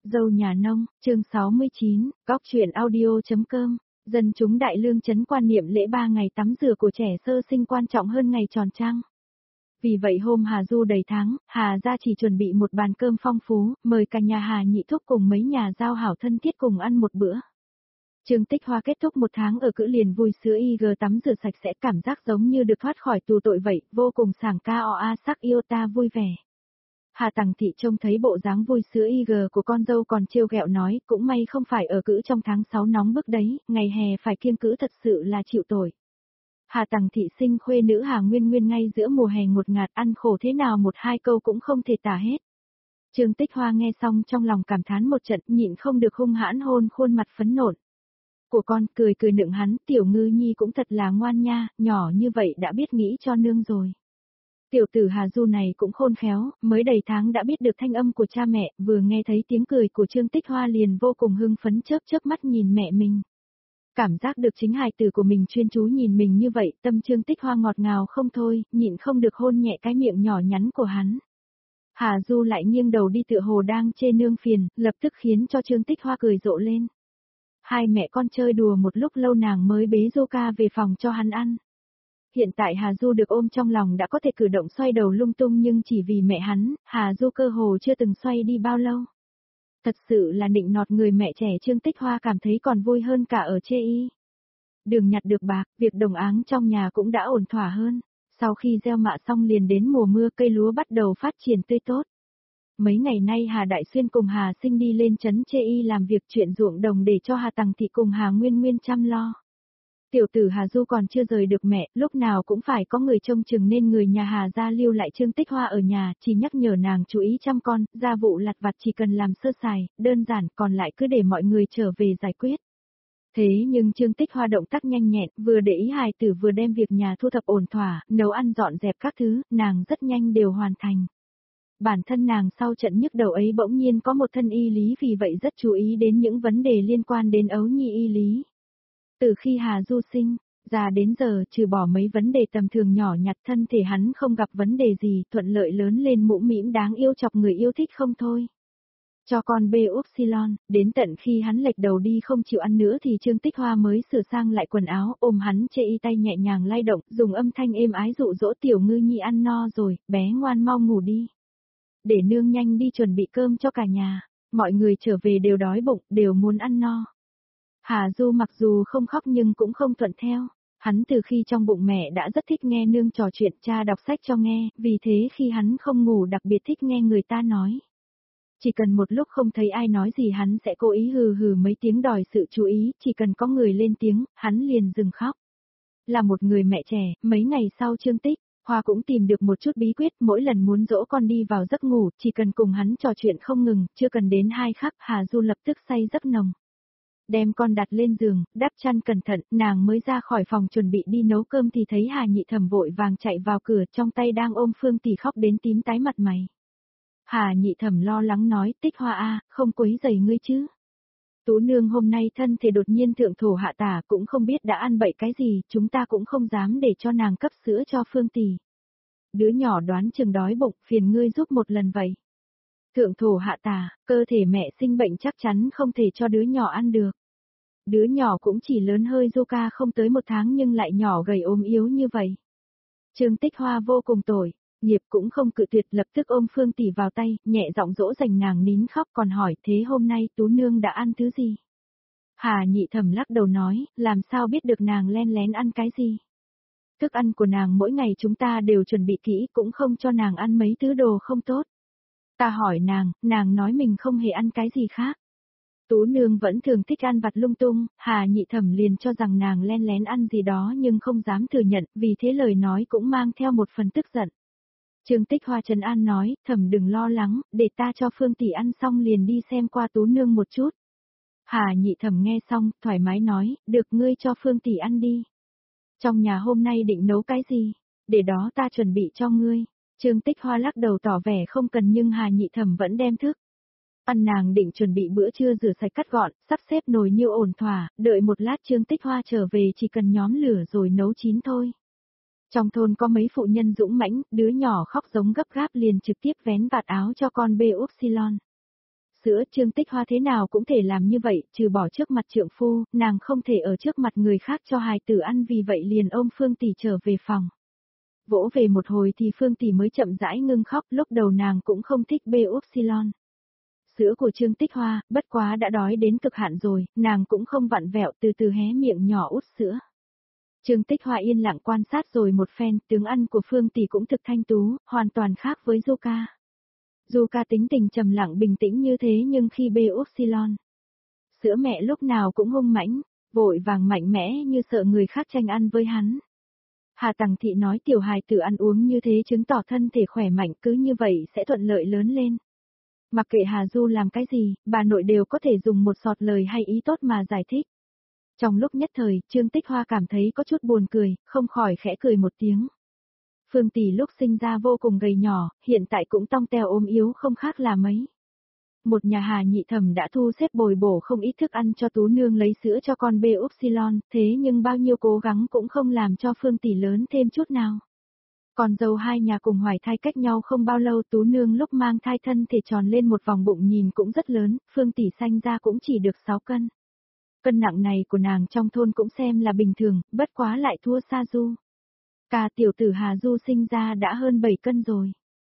Dâu nhà nông, chương 69, Cóc truyện audio.com, dân chúng Đại Lương trấn quan niệm lễ 3 ngày tắm rửa của trẻ sơ sinh quan trọng hơn ngày tròn trăng. Vì vậy hôm Hà Du đầy tháng, Hà gia chỉ chuẩn bị một bàn cơm phong phú, mời cả nhà Hà nhị thúc cùng mấy nhà giao hảo thân thiết cùng ăn một bữa. Trương Tích Hoa kết thúc 1 tháng ở cữ liền vui sữa IG tắm rửa sạch sẽ, cảm giác giống như được thoát khỏi tù tội vậy, vô cùng sảng ca oa sắc yêu ta vui vẻ. Hà Tằng Thị trông thấy bộ dáng vui sữa IG của con dâu còn trêu ghẹo nói, cũng may không phải ở cữ trong tháng 6 nóng bức đấy, ngày hè phải kiêng cữ thật sự là chịu tội. Hà Tằng Thị sinh khuê nữ Hà Nguyên Nguyên ngay giữa mùa hè ngột ngạt, ăn khổ thế nào 1-2 câu cũng không thể tả hết. Trương Tích Hoa nghe xong trong lòng cảm thán một trận, nhịn không được hung hãn hôn khuôn mặt phấn nộn của con, cười cười nựng hắn, tiểu ngư nhi cũng thật là ngoan nha, nhỏ như vậy đã biết nghĩ cho nương rồi. Tiểu tử Hà Du này cũng khôn khéo, mới đầy tháng đã biết được thanh âm của cha mẹ, vừa nghe thấy tiếng cười của Trương Tích Hoa liền vô cùng hưng phấn chớp chớp mắt nhìn mẹ mình. Cảm giác được chính hài tử của mình chuyên chú nhìn mình như vậy, tâm Trương Tích Hoa ngọt ngào không thôi, nhịn không được hôn nhẹ cái miệng nhỏ nhắn của hắn. Hà Du lại nghiêng đầu đi tựa hồ đang chê nương phiền, lập tức khiến cho Trương Tích Hoa cười rộ lên. Hai mẹ con chơi đùa một lúc lâu nàng mới bế Zuka về phòng cho hắn ăn. Hiện tại Hà Du được ôm trong lòng đã có thể cử động xoay đầu lung tung nhưng chỉ vì mẹ hắn, Hà Du cơ hồ chưa từng xoay đi bao lâu. Thật sự là nịnh nọt người mẹ trẻ Trương Tích Hoa cảm thấy còn vui hơn cả ở chê y. Đường nhặt được bạc, việc đồng áng trong nhà cũng đã ổn thỏa hơn. Sau khi gieo mạ xong liền đến mùa mưa cây lúa bắt đầu phát triển tươi tốt. Mấy ngày nay Hà Đại Xuyên cùng Hà Sinh đi lên trấn chê y làm việc chuyện ruộng đồng để cho Hà Tằng Thị cùng Hà Nguyên Nguyên chăm lo. Tiểu tử Hà Du còn chưa rời được mẹ, lúc nào cũng phải có người trông chừng nên người nhà Hà gia lưu lại Trương Tích Hoa ở nhà, chỉ nhắc nhở nàng chú ý chăm con, gia vụ lặt vặt chỉ cần làm sơ sài, đơn giản, còn lại cứ để mọi người trở về giải quyết. Thế nhưng Trương Tích Hoa động tác nhanh nhẹn, vừa để ý hài tử vừa đem việc nhà thu thập ổn thỏa, nấu ăn dọn dẹp các thứ, nàng rất nhanh đều hoàn thành. Bản thân nàng sau trận nhức đầu ấy bỗng nhiên có một thân y lý vì vậy rất chú ý đến những vấn đề liên quan đến ấu nhi y lý. Từ khi Hà Du sinh ra đến giờ trừ bỏ mấy vấn đề tầm thường nhỏ nhặt thân thể hắn không gặp vấn đề gì, thuận lợi lớn lên mũm mĩm đáng yêu chọc người yêu thích không thôi. Cho con bê upsilon, đến tận khi hắn lệch đầu đi không chịu ăn nữa thì Trương Tích Hoa mới sửa sang lại quần áo, ôm hắn chê y tay nhẹ nhàng lay động, dùng âm thanh êm ái dụ dỗ tiểu ngư nhi ăn no rồi, bé ngoan mau ngủ đi. Để nương nhanh đi chuẩn bị cơm cho cả nhà, mọi người trở về đều đói bụng, đều muốn ăn no. Hà Du mặc dù không khóc nhưng cũng không thuận theo, hắn từ khi trong bụng mẹ đã rất thích nghe nương trò chuyện cha đọc sách cho nghe, vì thế khi hắn không ngủ đặc biệt thích nghe người ta nói. Chỉ cần một lúc không thấy ai nói gì hắn sẽ cố ý hừ hừ mấy tiếng đòi sự chú ý, chỉ cần có người lên tiếng, hắn liền dừng khóc. Là một người mẹ trẻ, mấy ngày sau Trương Tích Hoa cũng tìm được một chút bí quyết, mỗi lần muốn dỗ con đi vào giấc ngủ, chỉ cần cùng hắn trò chuyện không ngừng, chưa cần đến 2 khắc, Hà Du lập tức say giấc nồng. Đem con đặt lên giường, đắp chăn cẩn thận, nàng mới ra khỏi phòng chuẩn bị đi nấu cơm thì thấy Hà Nhị Thẩm vội vàng chạy vào cửa, trong tay đang ôm Phương Tỷ khóc đến tím tái mặt mày. Hà Nhị Thẩm lo lắng nói, Tích Hoa a, không quấy rầy ngươi chứ? Tú nương hôm nay thân thể đột nhiên thượng thổ hạ tả, cũng không biết đã ăn bậy cái gì, chúng ta cũng không dám để cho nàng cấp sữa cho Phương Tỷ. Đứa nhỏ đoán chừng đói bụng, phiền ngươi giúp một lần vậy. Thượng thổ hạ tả, cơ thể mẹ sinh bệnh chắc chắn không thể cho đứa nhỏ ăn được. Đứa nhỏ cũng chỉ lớn hơi Zuka không tới 1 tháng nhưng lại nhỏ gầy ốm yếu như vậy. Trương Tích Hoa vô cùng tội, nghiệp cũng không cự tuyệt, lập tức ôm Phương Tỷ vào tay, nhẹ giọng dỗ dành nàng nín khóc, còn hỏi thế hôm nay Tú nương đã ăn thứ gì? Hà Nhị Thẩm lắc đầu nói, làm sao biết được nàng len lén ăn cái gì? Thức ăn của nàng mỗi ngày chúng ta đều chuẩn bị kỹ, cũng không cho nàng ăn mấy thứ đồ không tốt. Ta hỏi nàng nói mình không hề ăn cái gì khác. Tú nương vẫn thường thích ăn vặt lung tung, Hà Nhị Thẩm liền cho rằng nàng len lén ăn gì đó nhưng không dám thừa nhận, vì thế lời nói cũng mang theo một phần tức giận. Trương Tích Hoa trấn an nói, Thẩm đừng lo lắng, để ta cho Phương Tỷ ăn xong liền đi xem qua Tú nương một chút. Hà Nhị Thẩm nghe xong, thoải mái nói, được ngươi cho Phương Tỷ ăn đi. Trong nhà hôm nay định nấu cái gì? Để đó ta chuẩn bị cho ngươi. Trương Tích Hoa lắc đầu tỏ vẻ không cần nhưng Hà Nhị Thẩm vẫn đem thức ăn nàng định chuẩn bị bữa trưa rửa sạch cắt gọn, sắp xếp nồi niêu ổn thỏa, đợi một lát Trương Tích Hoa trở về chỉ cần nhóm lửa rồi nấu chín thôi. Trong thôn có mấy phụ nhân dũng mãnh, đứa nhỏ khóc giống gấp gáp liền trực tiếp vén vạt áo cho con bê upsilon. Sữa Trương Tích Hoa thế nào cũng thể làm như vậy, trừ bỏ trước mặt trượng phu, nàng không thể ở trước mặt người khác cho hài tử ăn vì vậy liền ôm Phương Tỷ trở về phòng. Vỗ về một hồi thì Phương Tỷ mới chậm rãi ngưng khóc, lúc đầu nàng cũng không thích bê upsilon. Sữa của Trương Tích Hoa, bất quá đã đói đến cực hạn rồi, nàng cũng không vặn vẹo từ từ hé miệng nhỏ út sữa. Trương Tích Hoa yên lặng quan sát rồi một phen, tướng ăn của Phương Tỷ cũng thực thanh tú, hoàn toàn khác với Zuka. Zuka tính tình trầm lặng bình tĩnh như thế nhưng khi bê upsilon, sữa mẹ lúc nào cũng hung mãnh, vội vàng mạnh mẽ như sợ người khác tranh ăn với hắn. Hà Tằng Thị nói tiểu hài tử ăn uống như thế chứng tỏ thân thể khỏe mạnh cứ như vậy sẽ thuận lợi lớn lên. Mặc kệ Hà Du làm cái gì, bà nội đều có thể dùng một sọt lời hay ý tốt mà giải thích. Trong lúc nhất thời, Trương Tích Hoa cảm thấy có chút buồn cười, không khỏi khẽ cười một tiếng. Phương Tỷ lúc sinh ra vô cùng gầy nhỏ, hiện tại cũng tong teo ốm yếu không khác là mấy. Một nhà Hà nhị thẩm đã thu xếp bồi bổ không ít thức ăn cho Tú Nương lấy sữa cho con bê upsilon, thế nhưng bao nhiêu cố gắng cũng không làm cho Phương Tỷ lớn thêm chút nào. Còn dâu hai nhà cùng hoài thai cách nhau không bao lâu Tú Nương lúc mang thai thân thể tròn lên một vòng bụng nhìn cũng rất lớn, Phương Tỷ sanh ra cũng chỉ được 6 cân. Cân nặng này của nàng trong thôn cũng xem là bình thường, bất quá lại thua xa Du. Cả tiểu tử Hà Du sinh ra đã hơn 7 cân rồi.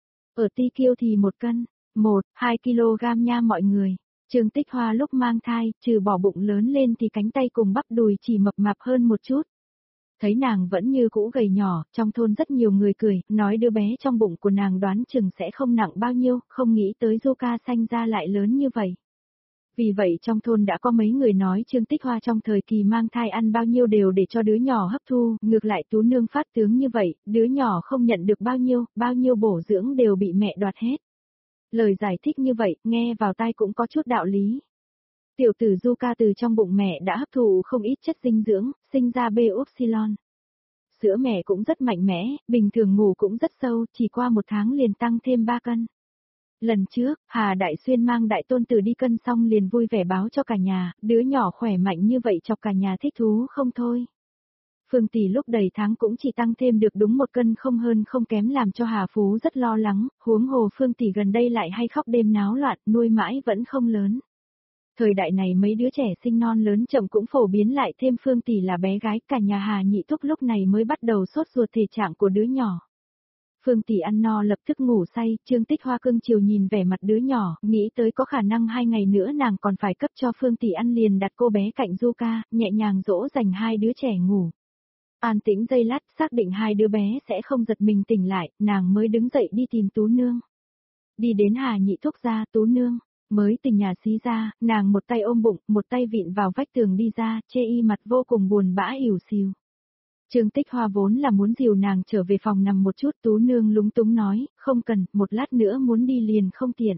Ở Ti Kiêu thì 1 cân, 1-2 kg nha mọi người. Trương Tích Hoa lúc mang thai, trừ bỏ bụng lớn lên thì cánh tay cùng bắp đùi chỉ mập mạp hơn một chút. Thấy nàng vẫn như cũ gầy nhỏ, trong thôn rất nhiều người cười, nói đứa bé trong bụng của nàng đoán chừng sẽ không nặng bao nhiêu, không nghĩ tới Zuka sanh ra lại lớn như vậy. Vì vậy trong thôn đã có mấy người nói Trương Tích Hoa trong thời kỳ mang thai ăn bao nhiêu đều để cho đứa nhỏ hấp thu, ngược lại Tú Nương phát tướng như vậy, đứa nhỏ không nhận được bao nhiêu bổ dưỡng đều bị mẹ đoạt hết. Lời giải thích như vậy, nghe vào tai cũng có chút đạo lý. Tiểu tử Zuka từ trong bụng mẹ đã hấp thụ không ít chất dinh dưỡng, sinh ra bê upsilon. Sữa mẹ cũng rất mạnh mẽ, bình thường ngủ cũng rất sâu, chỉ qua 1 tháng liền tăng thêm 3 cân. Lần trước, Hà Đại Xuyên mang đại tôn tử đi cân xong liền vui vẻ báo cho cả nhà, đứa nhỏ khỏe mạnh như vậy chọc cả nhà thích thú không thôi. Phương Tỷ lúc đầy tháng cũng chỉ tăng thêm được đúng 1 cân không hơn không kém làm cho Hà Phú rất lo lắng, huống hồ Phương Tỷ gần đây lại hay khóc đêm náo loạn, nuôi mãi vẫn không lớn. Thời đại này mấy đứa trẻ sinh non lớn chậm cũng phổ biến lại thêm Phương Tỷ là bé gái, cả nhà Hà Nhị Thúc lúc này mới bắt đầu sốt ruột thể trạng của đứa nhỏ. Phương Tỷ ăn no lập tức ngủ say, Trương Tích Hoa cưng chiều nhìn vẻ mặt đứa nhỏ, nghĩ tới có khả năng 2 ngày nữa nàng còn phải cấp cho Phương Tỷ ăn liền đặt cô bé cạnh Zuka, nhẹ nhàng dỗ dành 2 đứa trẻ ngủ. An tĩnh giây lát, xác định 2 đứa bé sẽ không giật mình tỉnh lại, nàng mới đứng dậy đi tìm Tú Nương. Đi đến Hà Nhị Thúc gia, Tú Nương mới từ nhà xí ra, nàng một tay ôm bụng, một tay vịn vào vách tường đi ra, chê y mặt vô cùng buồn bã ỉu xìu. Trương Tích Hoa vốn là muốn dìu nàng trở về phòng nằm một chút, Tú Nương lúng túng nói, không cần, một lát nữa muốn đi liền không tiện.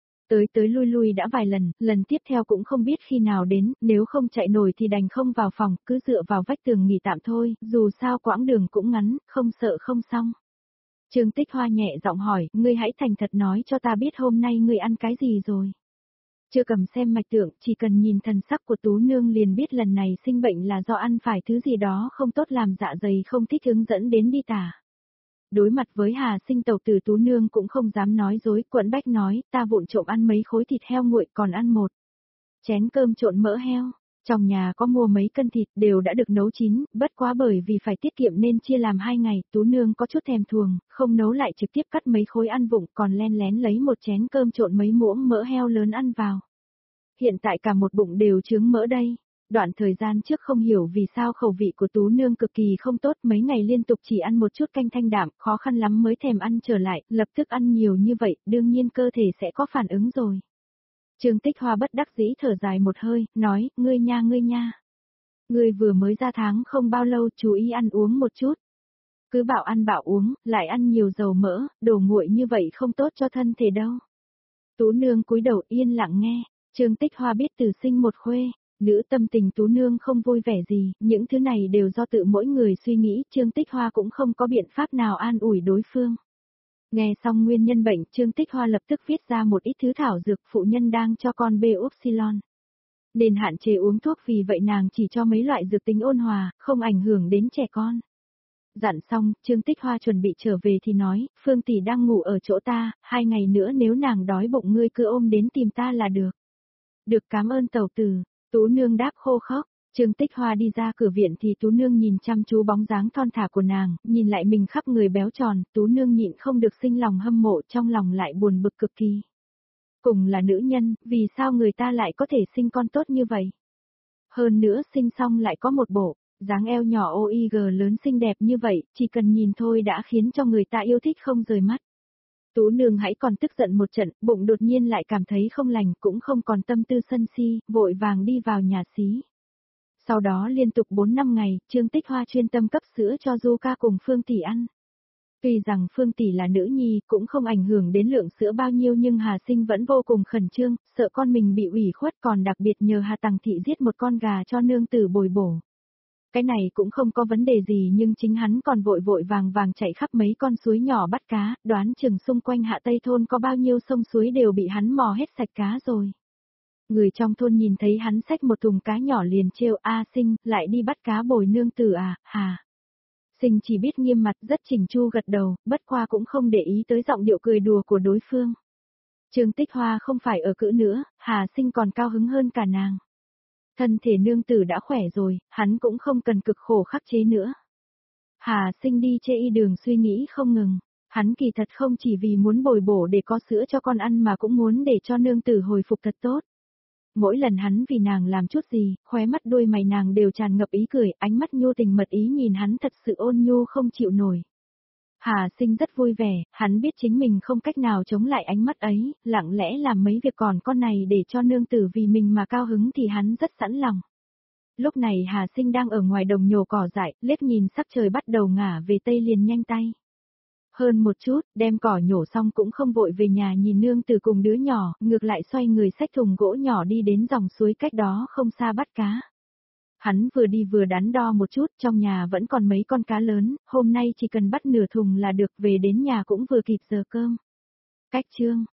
Tới lui đã vài lần, lần tiếp theo cũng không biết khi nào đến, nếu không chạy nổi thì đành không vào phòng, cứ dựa vào vách tường nghỉ tạm thôi, dù sao quãng đường cũng ngắn, không sợ không xong. Trương Tích Hoa nhẹ giọng hỏi, ngươi hãy thành thật nói cho ta biết hôm nay ngươi ăn cái gì rồi. Chưa cầm xem mạch tượng, chỉ cần nhìn thần sắc của Tú Nương liền biết lần này sinh bệnh là do ăn phải thứ gì đó không tốt làm dạ dày không thích ứng dẫn đến đi tả. Đối mặt với Hà Sinh tẩu tử Tú Nương cũng không dám nói dối, quẫn bách nói, ta vụng trộm ăn mấy khối thịt heo nguội còn ăn 1 chén cơm trộn mỡ heo. Trong nhà có mua mấy cân thịt đều đã được nấu chín, bất quá bởi vì phải tiết kiệm nên chia làm 2 ngày, Tú Nương có chút thèm thuồng, không nấu lại trực tiếp cắt mấy khối ăn vụng còn len lén lấy 1 chén cơm trộn mấy muỗng mỡ heo lớn ăn vào. Hiện tại cả một bụng đều chướng mỡ đây. Đoạn thời gian trước không hiểu vì sao khẩu vị của Tú Nương cực kỳ không tốt, mấy ngày liên tục chỉ ăn một chút canh thanh đạm, khó khăn lắm mới thèm ăn trở lại, lập tức ăn nhiều như vậy, đương nhiên cơ thể sẽ có phản ứng rồi. Trương Tích Hoa bất đắc dĩ thở dài một hơi, nói, ngươi nha. Ngươi vừa mới ra tháng không bao lâu, chú ý ăn uống một chút. Cứ bảo ăn bảo uống, lại ăn nhiều dầu mỡ, đồ nguội như vậy không tốt cho thân thể đâu. Tú Nương cúi đầu yên lặng nghe, Trương Tích Hoa biết từ sinh một khuê, nữ tâm tình Tú Nương không vui vẻ gì, những thứ này đều do tự mỗi người suy nghĩ, Trương Tích Hoa cũng không có biện pháp nào an ủi đối phương. Nghe xong nguyên nhân bệnh, Trương Tích Hoa lập tức viết ra một ít thứ thảo dược phụ nhân đang cho con bê upsilon. Nên hạn chế uống thuốc vì vậy nàng chỉ cho mấy loại dược tính ôn hòa, không ảnh hưởng đến trẻ con. Dặn xong, Trương Tích Hoa chuẩn bị trở về thì nói, Phương tỷ đang ngủ ở chỗ ta, 2 ngày nữa nếu nàng đói bụng ngươi cứ ôm đến tìm ta là được. Được, cảm ơn tẩu tử, Tú Nương đáp khô khóc. Trương Tích Hoa đi ra cửa viện thì Tú Nương nhìn chăm chú bóng dáng thon thả của nàng, nhìn lại mình khắp người béo tròn, Tú Nương nhịn không được sinh lòng hâm mộ, trong lòng lại buồn bực cực kỳ. Cùng là nữ nhân, vì sao người ta lại có thể sinh con tốt như vậy? Hơn nữa sinh xong lại có một bộ, dáng eo nhỏ OIG lớn xinh đẹp như vậy, chỉ cần nhìn thôi đã khiến cho người ta yêu thích không rời mắt. Tú Nương hãy còn tức giận một trận, bụng đột nhiên lại cảm thấy không lành, cũng không còn tâm tư sân si, vội vàng đi vào nhà xí. Sau đó liên tục 4 năm ngày, Trương Tích Hoa chuyên tâm cấp sữa cho Du Ca cùng Phương Tỷ ăn. Tuy rằng Phương Tỷ là nữ nhi cũng không ảnh hưởng đến lượng sữa bao nhiêu nhưng Hà Sinh vẫn vô cùng khẩn trương, sợ con mình bị ủy khuất còn đặc biệt nhờ Hà Tằng Thị giết một con gà cho nương tử bồi bổ. Cái này cũng không có vấn đề gì nhưng chính hắn còn vội vội vàng vàng chạy khắp mấy con suối nhỏ bắt cá, đoán chừng xung quanh Hạ Tây Thôn có bao nhiêu sông suối đều bị hắn mò hết sạch cá rồi. Người trong thôn nhìn thấy hắn xách một thùng cá nhỏ liền trêu, A Sinh, lại đi bắt cá bồi nương tử à, Hà. Sinh chỉ biết nghiêm mặt rất chỉnh chu gật đầu, bất qua cũng không để ý tới giọng điệu cười đùa của đối phương. Trương Tích Hoa không phải ở cữ nữa, Hà Sinh còn cao hứng hơn cả nàng. Thân thể nương tử đã khỏe rồi, hắn cũng không cần cực khổ khắc chế nữa. Hà Sinh đi chê y đường suy nghĩ không ngừng, hắn kỳ thật không chỉ vì muốn bồi bổ để có sữa cho con ăn mà cũng muốn để cho nương tử hồi phục thật tốt. Mỗi lần hắn vì nàng làm chút gì, khóe mắt đôi mày nàng đều tràn ngập ý cười, ánh mắt nhu tình mật ý nhìn hắn thật sự ôn nhu không chịu nổi. Hà Sinh rất vui vẻ, hắn biết chính mình không cách nào chống lại ánh mắt ấy, lặng lẽ làm mấy việc còn con này để cho nương tử vì mình mà cao hứng thì hắn rất sẵn lòng. Lúc này Hà Sinh đang ở ngoài đồng nhổ cỏ dại, liếc nhìn sắc trời bắt đầu ngả về tây liền nhanh tay. Hơn một chút, đem cỏ nhổ xong cũng không vội về nhà nhìn nương tử cùng đứa nhỏ, ngược lại xoay người xách thùng gỗ nhỏ đi đến dòng suối cách đó không xa bắt cá. Hắn vừa đi vừa đắn đo một chút, trong nhà vẫn còn mấy con cá lớn, hôm nay chỉ cần bắt nửa thùng là được, về đến nhà cũng vừa kịp giờ cơm. Cách chương